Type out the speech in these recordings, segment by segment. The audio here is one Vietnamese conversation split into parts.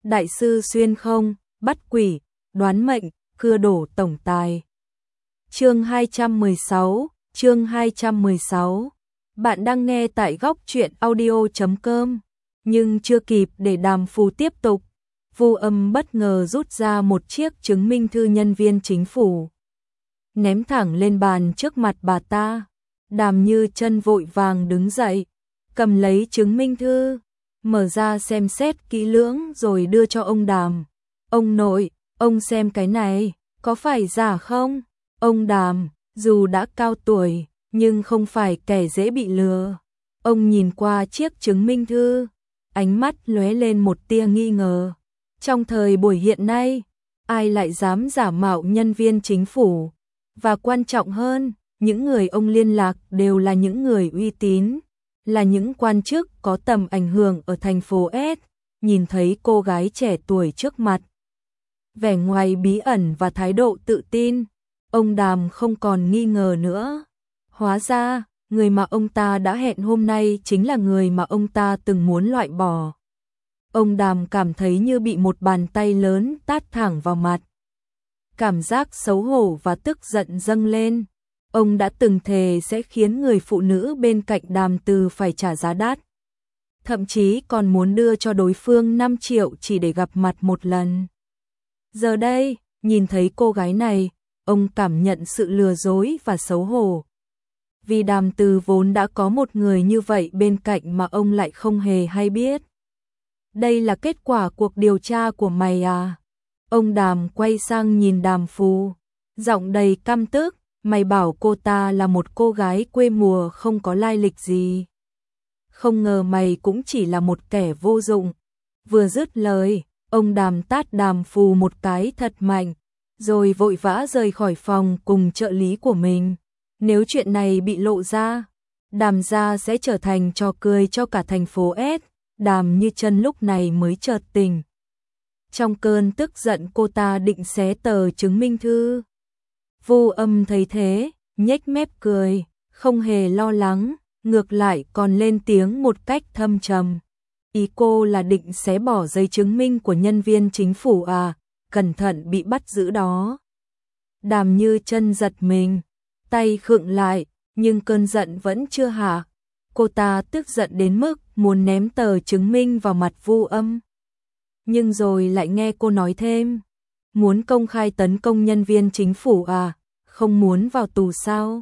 đại sư xuyên không, bắt quỷ, đoán mệnh, cưa đổ tổng tài. Chương 216. Bạn đang nghe tại góc truyện audio.com. Nhưng chưa kịp để Đàm Phù tiếp tục, Vu Âm bất ngờ rút ra một chiếc chứng minh thư nhân viên chính phủ, ném thẳng lên bàn trước mặt bà ta. Đàm Như Chân vội vàng đứng dậy, cầm lấy chứng minh thư, mở ra xem xét kỹ lưỡng rồi đưa cho ông Đàm. Ông nội, ông xem cái này, có phải giả không? Ông Đàm, dù đã cao tuổi, nhưng không phải kẻ dễ bị lừa. Ông nhìn qua chiếc chứng minh thư, ánh mắt lóe lên một tia nghi ngờ. Trong thời buổi hiện nay, ai lại dám giả mạo nhân viên chính phủ? Và quan trọng hơn, những người ông liên lạc đều là những người uy tín, là những quan chức có tầm ảnh hưởng ở thành phố S. Nhìn thấy cô gái trẻ tuổi trước mặt, vẻ ngoài bí ẩn và thái độ tự tin, ông Đàm không còn nghi ngờ nữa. Hóa ra, người mà ông ta đã hẹn hôm nay chính là người mà ông ta từng muốn loại bỏ. Ông Đàm cảm thấy như bị một bàn tay lớn tát thẳng vào mặt. Cảm giác xấu hổ và tức giận dâng lên. Ông đã từng thề sẽ khiến người phụ nữ bên cạnh Đàm Từ phải trả giá đắt. Thậm chí còn muốn đưa cho đối phương 5 triệu chỉ để gặp mặt một lần. Giờ đây, nhìn thấy cô gái này, ông cảm nhận sự lừa dối và xấu hổ. Vì Đàm Từ vốn đã có một người như vậy bên cạnh mà ông lại không hề hay biết. Đây là kết quả cuộc điều tra của mày à? Ông Đàm quay sang nhìn Đàm Phù, giọng đầy căm tức. Mày bảo cô ta là một cô gái quê mùa không có lai lịch gì. Không ngờ mày cũng chỉ là một kẻ vô dụng. Vừa dứt lời, ông Đàm tát Đàm Phù một cái thật mạnh, rồi vội vã rời khỏi phòng cùng trợ lý của mình. Nếu chuyện này bị lộ ra, Đàm gia sẽ trở thành trò cười cho cả thành phố S. Đàm Như Chân lúc này mới chợt tỉnh. Trong cơn tức giận cô ta định xé tờ chứng minh thư. Vu Âm thấy thế, nhếch mép cười, không hề lo lắng, ngược lại còn lên tiếng một cách thâm trầm. Ý cô là định xé bỏ giấy chứng minh của nhân viên chính phủ à, cẩn thận bị bắt giữ đó. Đàm Như Chân giật mình, tay khựng lại, nhưng cơn giận vẫn chưa hạ. Cô ta tức giận đến mức muốn ném tờ chứng minh vào mặt Vu Âm. Nhưng rồi lại nghe cô nói thêm, muốn công khai tấn công nhân viên chính phủ à, không muốn vào tù sao?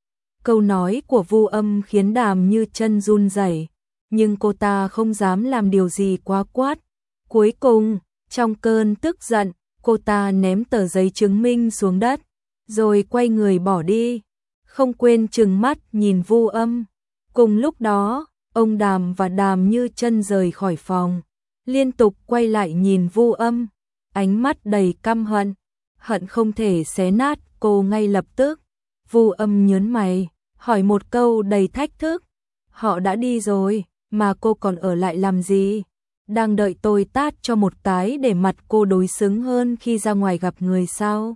Câu nói của Vu Âm khiến Đàm Như Chân run rẩy, nhưng cô ta không dám làm điều gì quá quát. Cuối cùng, trong cơn tức giận, cô ta ném tờ giấy chứng minh xuống đất, rồi quay người bỏ đi, không quên trừng mắt nhìn Vu Âm. Cùng lúc đó, ông Đàm và Đàm Như Chân rời khỏi phòng, liên tục quay lại nhìn Vu Âm, ánh mắt đầy căm hận, hận không thể xé nát cô ngay lập tức. Vu Âm nhớn mày, hỏi một câu đầy thách thức. Họ đã đi rồi, mà cô còn ở lại làm gì? Đang đợi tôi tát cho một cái để mặt cô đối xứng hơn khi ra ngoài gặp người sao?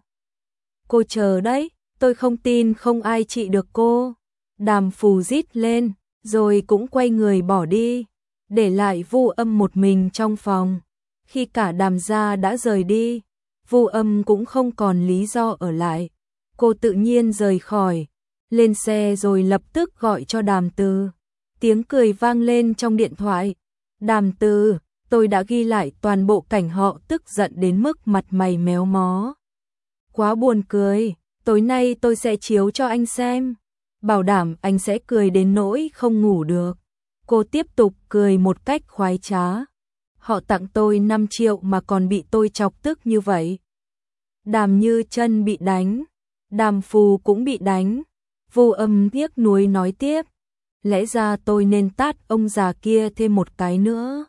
Cô chờ đấy, tôi không tin không ai trị được cô. Đàm Phù rít lên, rồi cũng quay người bỏ đi, để lại Vu Âm một mình trong phòng. Khi cả Đàm gia đã rời đi, Vu Âm cũng không còn lý do ở lại. Cô tự nhiên rời khỏi, lên xe rồi lập tức gọi cho Đàm Từ. Tiếng cười vang lên trong điện thoại. Đàm Từ, tôi đã ghi lại toàn bộ cảnh họ tức giận đến mức mặt mày méo mó. Quá buồn cười, tối nay tôi sẽ chiếu cho anh xem. Bảo đảm anh sẽ cười đến nỗi không ngủ được. Cô tiếp tục cười một cách khoái trá. Họ tặng tôi 5 triệu mà còn bị tôi chọc tức như vậy. Đàm Như Chân bị đánh, Đàm Phù cũng bị đánh. Vu Âm tiếc nuối nói tiếp, lẽ ra tôi nên tát ông già kia thêm một cái nữa.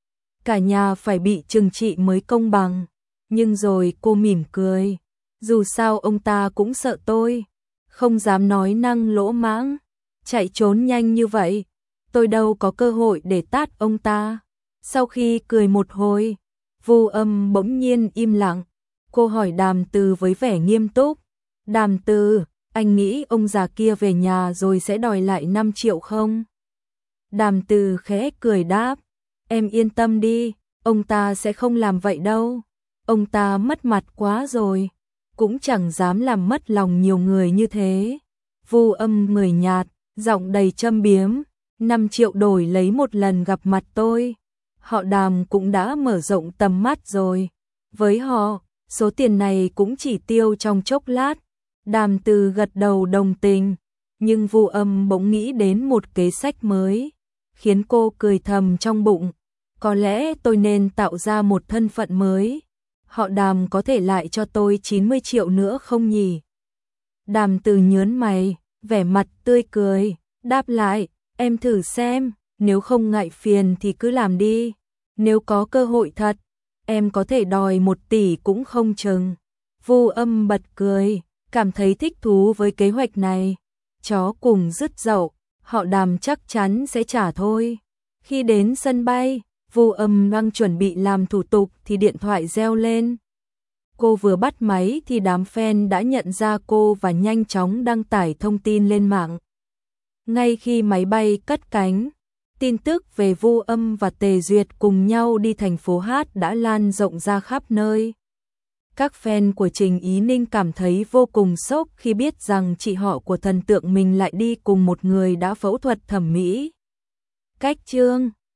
Cả nhà phải bị trừng trị mới công bằng. Nhưng rồi cô mỉm cười, dù sao ông ta cũng sợ tôi, không dám nói năng lỗ mãng, chạy trốn nhanh như vậy, tôi đâu có cơ hội để tát ông ta. Sau khi cười một hồi, Vu Âm bỗng nhiên im lặng. Cô hỏi Đàm Từ với vẻ nghiêm túc, Đàm Từ, anh nghĩ ông già kia về nhà rồi sẽ đòi lại 5 triệu không? Đàm Từ khẽ cười đáp, em yên tâm đi, ông ta sẽ không làm vậy đâu. Ông ta mất mặt quá rồi, cũng chẳng dám làm mất lòng nhiều người như thế. Vu Âm người nhạt, giọng đầy châm biếm, 5 triệu đổi lấy một lần gặp mặt tôi. Họ Đàm cũng đã mở rộng tầm mắt rồi. Với họ, số tiền này cũng chỉ tiêu trong chốc lát. Đàm Từ gật đầu đồng tình, nhưng Vu Âm bỗng nghĩ đến một kế sách mới, khiến cô cười thầm trong bụng. Có lẽ tôi nên tạo ra một thân phận mới. Họ Đàm có thể lại cho tôi 90 triệu nữa không nhỉ? Đàm Từ nhớn mày, vẻ mặt tươi cười, đáp lại, em thử xem, nếu không ngại phiền thì cứ làm đi. Nếu có cơ hội thật, em có thể đòi 1 tỷ cũng không chừng. Vu Âm bật cười, cảm thấy thích thú với kế hoạch này. Chó cùng rứt dậu, họ Đàm chắc chắn sẽ trả thôi. Khi đến sân bay, Vu Âm đang chuẩn bị làm thủ tục thì điện thoại reo lên. Cô vừa bắt máy thì đám fan đã nhận ra cô và nhanh chóng đăng tải thông tin lên mạng. Ngay khi máy bay cất cánh, tin tức về Vu Âm và Tề Duyệt cùng nhau đi thành phố Hát đã lan rộng ra khắp nơi. Các fan của Trình Ý Ninh cảm thấy vô cùng sốc khi biết rằng chị họ của thần tượng mình lại đi cùng một người đã phẫu thuật thẩm mỹ. Cách chương